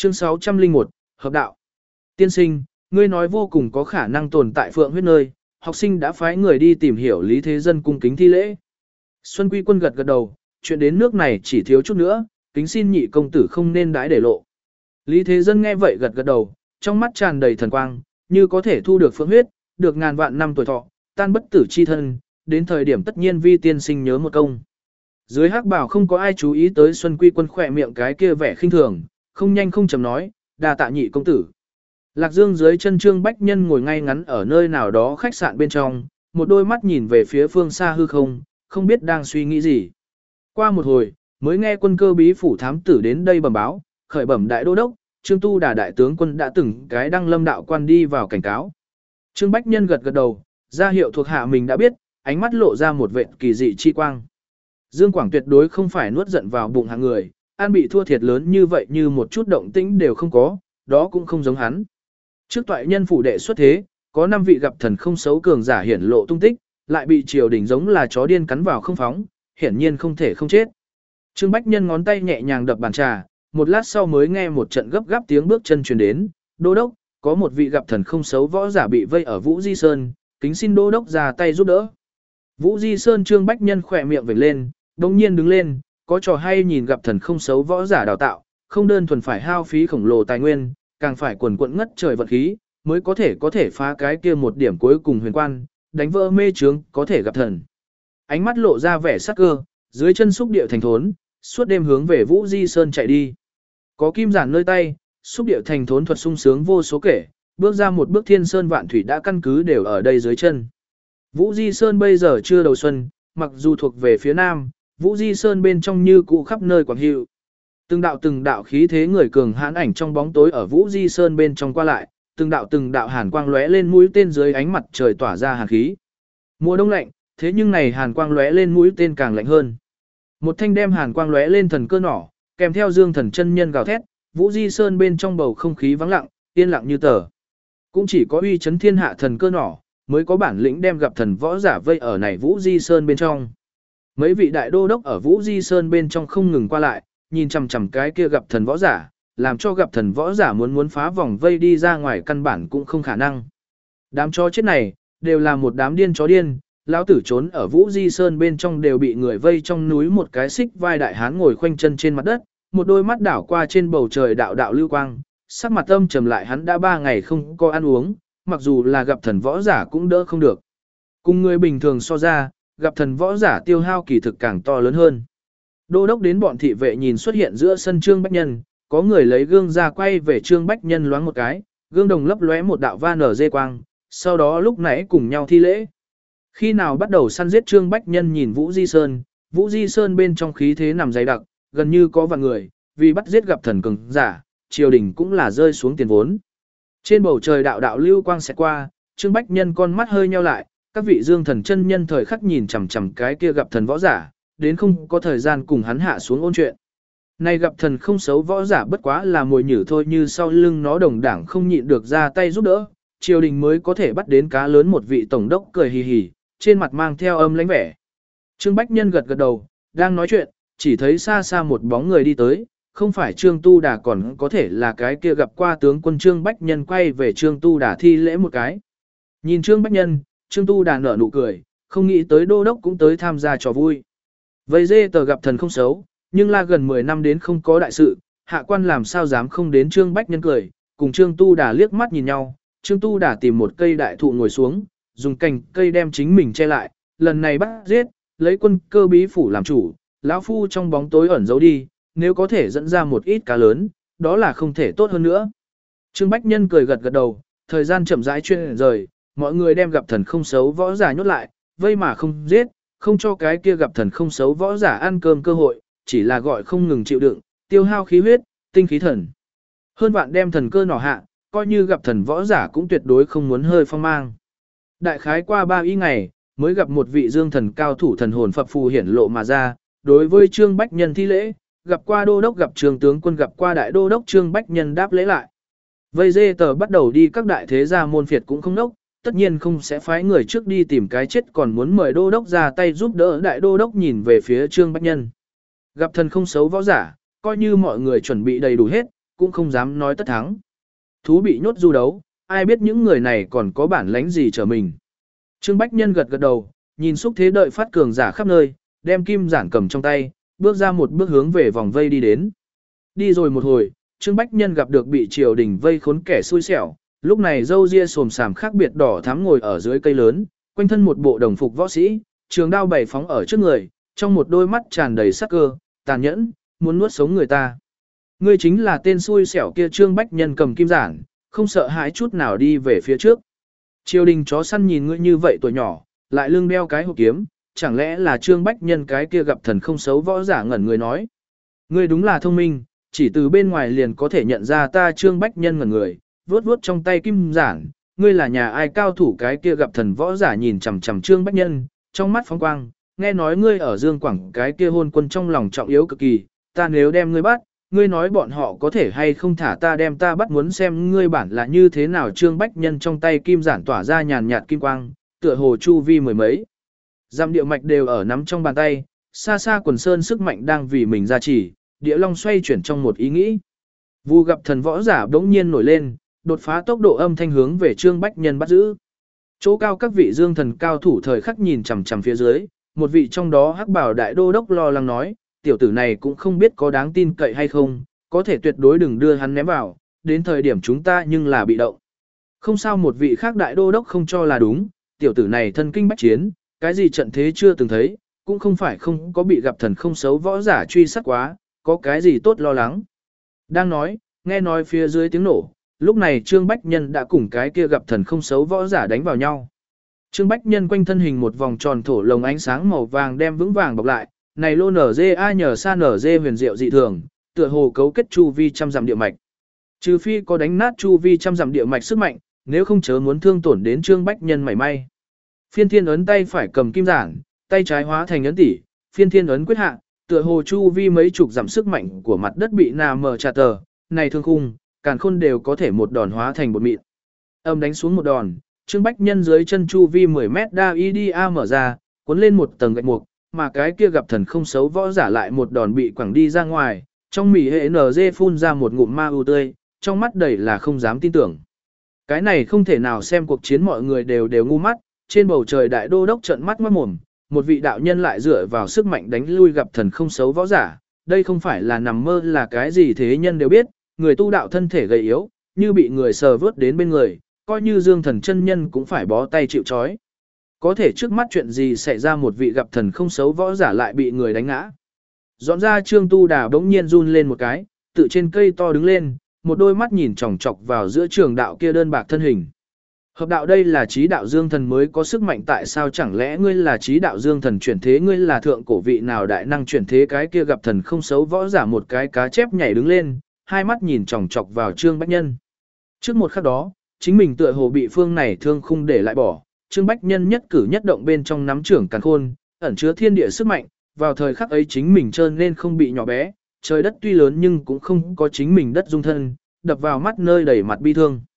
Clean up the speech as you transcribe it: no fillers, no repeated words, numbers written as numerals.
Chương 601, Hợp đạo. Tiên sinh, ngươi nói vô cùng có khả năng tồn tại phượng huyết nơi, học sinh đã phái người đi tìm hiểu Lý Thế Dân cung kính thi lễ. Xuân Quy Quân gật gật đầu, chuyện đến nước này chỉ thiếu chút nữa, kính xin nhị công tử không nên đãi để lộ. Lý Thế Dân nghe vậy gật gật đầu, trong mắt tràn đầy thần quang, như có thể thu được phượng huyết, được ngàn vạn năm tuổi thọ, tan bất tử chi thân, đến thời điểm tất nhiên vi tiên sinh nhớ một công. Dưới hắc bảo không có ai chú ý tới Xuân Quy Quân khỏe miệng cái kia vẻ khinh thường, không nhanh không chậm nói, đa tạ nhị công tử. Lạc Dương dưới chân Trương Bách Nhân ngồi ngay ngắn ở nơi nào đó khách sạn bên trong, một đôi mắt nhìn về phía phương xa hư không, không biết đang suy nghĩ gì. Qua một hồi, mới nghe quân cơ bí phủ thám tử đến đây bẩm báo, khởi bẩm đại đô đốc, Trương Tu Đà đại tướng quân đã từng cái đăng lâm đạo quan đi vào cảnh cáo. Trương Bách Nhân gật gật đầu, ra hiệu thuộc hạ mình đã biết, ánh mắt lộ ra một vệt kỳ dị chi quang. Dương Quảng tuyệt đối không phải nuốt giận vào bụng hạng người, an bị thua thiệt lớn như vậy như một chút động tĩnh đều không có, đó cũng không giống hắn. Trước toại nhân phủ đệ xuất thế, có 5 vị gặp thần không xấu cường giả hiển lộ tung tích, lại bị triều đình giống là chó điên cắn vào không phóng, hiển nhiên không thể không chết. Trương Bách Nhân ngón tay nhẹ nhàng đập bàn trà, một lát sau mới nghe một trận gấp gáp tiếng bước chân truyền đến, đô đốc, có một vị gặp thần không xấu võ giả bị vây ở Vũ Di Sơn, kính xin đô đốc ra tay giúp đỡ. Vũ Di Sơn Trương Bách Nhân khỏe miệng vểnh lên, đồng nhiên đứng lên, có trò hay nhìn gặp thần không xấu võ giả đào tạo, không đơn thuần phải hao phí khổng lồ tài nguyên, càng phải quần quận ngất trời vận khí, mới có thể phá cái kia một điểm cuối cùng huyền quan, đánh vỡ mê trướng, có thể gặp thần. Ánh mắt lộ ra vẻ sắc cơ, dưới chân xúc địa thành thốn, suốt đêm hướng về Vũ Di Sơn chạy đi. Có kim giản nơi tay, xúc địa thành thốn thuật sung sướng vô số kể, bước ra một bước thiên sơn vạn thủy đã căn cứ đều ở đây dưới chân. Vũ Di Sơn bây giờ chưa đầu xuân, mặc dù thuộc về phía nam, Vũ Di Sơn bên trong như cũ khắp nơi quảng hiệu. Từng đạo khí thế người cường hãn ảnh trong bóng tối ở Vũ Di Sơn bên trong qua lại, từng đạo hàn quang lóe lên mũi tên dưới ánh mặt trời tỏa ra hàn khí. Mùa đông lạnh, thế nhưng này hàn quang lóe lên mũi tên càng lạnh hơn. Một thanh đem hàn quang lóe lên thần cơ nỏ, kèm theo dương thần chân nhân gào thét, Vũ Di Sơn bên trong bầu không khí vắng lặng, yên lặng như tờ. Cũng chỉ có uy chấn thiên hạ thần cơ nỏ, mới có bản lĩnh đem gặp thần võ giả vây ở này Vũ Di Sơn bên trong. Mấy vị đại đô đốc ở Vũ Di Sơn bên trong không ngừng qua lại, nhìn chằm chằm cái kia gặp thần võ giả, làm cho gặp thần võ giả muốn phá vòng vây đi ra ngoài căn bản cũng không khả năng. Đám chó chết này, đều là một đám điên chó điên, lão tử trốn ở Vũ Di Sơn bên trong đều bị người vây trong núi một cái xích vai đại hán ngồi khoanh chân trên mặt đất, một đôi mắt đảo qua trên bầu trời đạo đạo lưu quang, sắc mặt âm trầm lại hắn đã 3 ngày không có ăn uống, mặc dù là gặp thần võ giả cũng đỡ không được. Cùng người bình thường so ra, gặp thần võ giả tiêu hao kỳ thực càng to lớn hơn. Đô đốc đến bọn thị vệ nhìn xuất hiện giữa sân Trương Bách Nhân, có người lấy gương ra quay về Trương Bách Nhân loáng một cái, gương đồng lấp lóe một đạo va nở dê quang, sau đó lúc nãy cùng nhau thi lễ. Khi nào bắt đầu săn giết Trương Bách Nhân nhìn Vũ Di Sơn bên trong khí thế nằm dày đặc, gần như có vạn người, vì bắt giết gặp thần cường giả, triều đình cũng là rơi xuống tiền vốn. Trên bầu trời đạo đạo lưu quang sẽ qua, Trương Bách Nhân con mắt hơi nheo lại, các vị dương thần chân nhân thời khắc nhìn chằm chằm cái kia gặp thần võ giả, đến không có thời gian cùng hắn hạ xuống ôn chuyện. Này gặp thần không xấu võ giả bất quá là mồi nhử thôi, như sau lưng nó đồng đảng không nhịn được ra tay giúp đỡ, triều đình mới có thể bắt đến cá lớn. Một vị tổng đốc cười hì hì, trên mặt mang theo âm lãnh vẻ. Trương Bách Nhân gật gật đầu, đang nói chuyện, chỉ thấy xa xa một bóng người đi tới, không phải Trương Tu Đà còn có thể là cái kia gặp qua tướng quân. Trương Bách Nhân quay về Trương Tu Đà thi lễ một cái. Nhìn Trương Bách Nhân, Trương Tu Đà nở nụ cười, không nghĩ tới đô đốc cũng tới tham gia trò vui. Vây dê tờ gặp thần không xấu, nhưng là gần 10 năm đến không có đại sự, hạ quan làm sao dám không đến. Trương Bách Nhân cười, cùng Trương Tu Đà liếc mắt nhìn nhau, Trương Tu Đà tìm một cây đại thụ ngồi xuống, dùng cành cây đem chính mình che lại, lần này bắt giết, lấy quân cơ bí phủ làm chủ, lão phu trong bóng tối ẩn giấu đi, nếu có thể dẫn ra một ít cá lớn, đó là không thể tốt hơn nữa. Trương Bách Nhân cười gật gật đầu, thời gian chậm rãi chuyển rời, mọi người đem gặp thần không xấu võ giả nhốt lại, vây mà không giết, không cho cái kia gặp thần không xấu võ giả ăn cơm cơ hội, chỉ là gọi không ngừng chịu đựng, tiêu hao khí huyết, tinh khí thần. Hơn vạn đem thần cơ nỏ hạ, coi như gặp thần võ giả cũng tuyệt đối không muốn hơi phong mang. Đại khái qua 3 y ngày, mới gặp một vị dương thần cao thủ thần hồn phập phù hiển lộ mà ra, đối với Trương Bách Nhân thi lễ, gặp qua đô đốc, gặp Trương tướng quân, gặp qua đại đô đốc. Trương Bách Nhân đáp lễ lại. Vây dê tờ bắt đầu đi, các đại thế gia môn phiệt cũng không nốc, tất nhiên không sẽ phái người trước đi tìm cái chết, còn muốn mời đô đốc ra tay giúp đỡ. Đại đô đốc nhìn về phía Trương Bách Nhân. Gặp thần không xấu võ giả, coi như mọi người chuẩn bị đầy đủ hết, cũng không dám nói tất thắng. Thú bị nhốt du đấu, ai biết những người này còn có bản lĩnh gì trở mình. Trương Bách Nhân gật gật đầu, nhìn xúc thế đợi phát cường giả khắp nơi, đem kim giản cầm trong tay, bước ra một bước hướng về vòng vây đi đến. Đi rồi một hồi, Trương Bách Nhân gặp được bị triều đình vây khốn kẻ xui xẻo, lúc này râu ria xồm xàm khác biệt đỏ thắm ngồi ở dưới cây lớn, quanh thân một bộ đồng phục võ sĩ, trường đao bày phóng ở trước người, trong một đôi mắt tràn đầy sắc cơ, tàn nhẫn, muốn nuốt sống người ta. Ngươi chính là tên xui xẻo kia. Trương Bách Nhân cầm kim giản, không sợ hãi chút nào đi về phía trước. Triều đình chó săn nhìn ngươi như vậy tuổi nhỏ, lại lưng đeo cái hộp kiếm, chẳng lẽ là Trương Bách Nhân cái kia gặp thần không xấu võ giả ngẩn người nói. Ngươi đúng là thông minh, chỉ từ bên ngoài liền có thể nhận ra ta. Trương Bách Nhân ngẩn người, vuốt vuốt trong tay kim giản, ngươi là nhà ai cao thủ? Cái kia gặp thần võ giả nhìn chằm chằm Trương Bách Nhân, trong mắt phóng quang, nghe nói ngươi ở Dương Quảng cái kia hôn quân trong lòng trọng yếu cực kỳ, ta nếu đem ngươi bắt, ngươi nói bọn họ có thể hay không thả ta? Đem ta bắt muốn xem ngươi bản là như thế nào. Trương Bách Nhân trong tay kim giản tỏa ra nhàn nhạt kim quang, tựa hồ chu vi mười mấy dặm địa mạch đều ở nắm trong bàn tay, xa xa quần sơn sức mạnh đang vì mình gia trì, địa long xoay chuyển trong một ý nghĩ. Vu gặp thần võ giả bỗng nhiên nổi lên, đột phá tốc độ âm thanh hướng về Trương Bách Nhân bắt giữ. Chỗ cao các vị dương thần cao thủ thời khắc nhìn chằm chằm phía dưới, một vị trong đó hắc bảo đại đô đốc lo lắng nói, tiểu tử này cũng không biết có đáng tin cậy hay không, có thể tuyệt đối đừng đưa hắn ném vào, đến thời điểm chúng ta nhưng là bị động. Không sao, một vị khác đại đô đốc không cho là đúng, tiểu tử này thân kinh bách chiến, cái gì trận thế chưa từng thấy, cũng không phải không có bị gặp thần không xấu võ giả truy sát quá, có cái gì tốt lo lắng. Đang nói, nghe nói phía dưới tiếng nổ, lúc này Trương Bách Nhân đã cùng cái kia gặp thần không xấu võ giả đánh vào nhau. Trương Bách Nhân quanh thân hình một vòng tròn thổ lồng ánh sáng màu vàng đem vững vàng bọc lại, này lô nở dê a nhờ sa nở dê huyền diệu dị thường, tựa hồ cấu kết chu vi trăm dặm địa mạch. Trừ phi có đánh nát chu vi trăm dặm địa mạch sức mạnh, nếu không chớ muốn thương tổn đến Trương Bách Nhân mảy may. Phiên thiên ấn tay phải cầm kim giản, tay trái hóa thành ấn tỷ, phiên thiên ấn quyết hạ, tựa hồ chu vi mấy chục dặm sức mạnh của mặt đất bị nà mờ trà tờ, này thương khung, càn khôn đều có thể một đòn hóa thành bột mịn. Âm đánh xuống một đòn, Trương Bách Nhân dưới chân chu vi 10 mét đa IDA mở ra, cuốn lên một tầng gạch mục, mà cái kia gặp thần không xấu võ giả lại một đòn bị quẳng đi ra ngoài, trong mỉ hệ NG phun ra một ngụm ma u tươi, trong mắt đầy là không dám tin tưởng. Cái này không thể nào, xem cuộc chiến mọi người đều ngu mắt, trên bầu trời đại đô đốc trợn mắt ngoát mồm, một vị đạo nhân lại dựa vào sức mạnh đánh lui gặp thần không xấu võ giả, đây không phải là nằm mơ là cái gì thế nhân đều biết, người tu đạo thân thể gầy yếu, như bị người sờ vớt đến bên người, coi như Dương Thần chân nhân cũng phải bó tay chịu trói. Có thể trước mắt chuyện gì xảy ra, một vị gặp thần không xấu võ giả lại bị người đánh ngã. Dọn ra Trương Tu Đà bỗng nhiên run lên một cái, tự trên cây to đứng lên, một đôi mắt nhìn chòng chọc vào giữa trường đạo kia đơn bạc thân hình. Hợp đạo, đây là trí đạo Dương Thần mới có sức mạnh, tại sao chẳng lẽ ngươi là trí đạo Dương Thần chuyển thế? Ngươi là thượng cổ vị nào đại năng chuyển thế? Cái kia gặp thần không xấu võ giả một cái cá chép nhảy đứng lên, hai mắt nhìn chòng chọc vào Trương Bách Nhân. Trước một khắc đó, chính mình tựa hồ bị phương này thương khung để lại bỏ, Trương Bách Nhân nhất cử nhất động bên trong nắm trưởng càn khôn, ẩn chứa thiên địa sức mạnh, vào thời khắc ấy chính mình trơn nên không bị nhỏ bé, trời đất tuy lớn nhưng cũng không có chính mình đất dung thân, đập vào mắt nơi đầy mặt bi thương.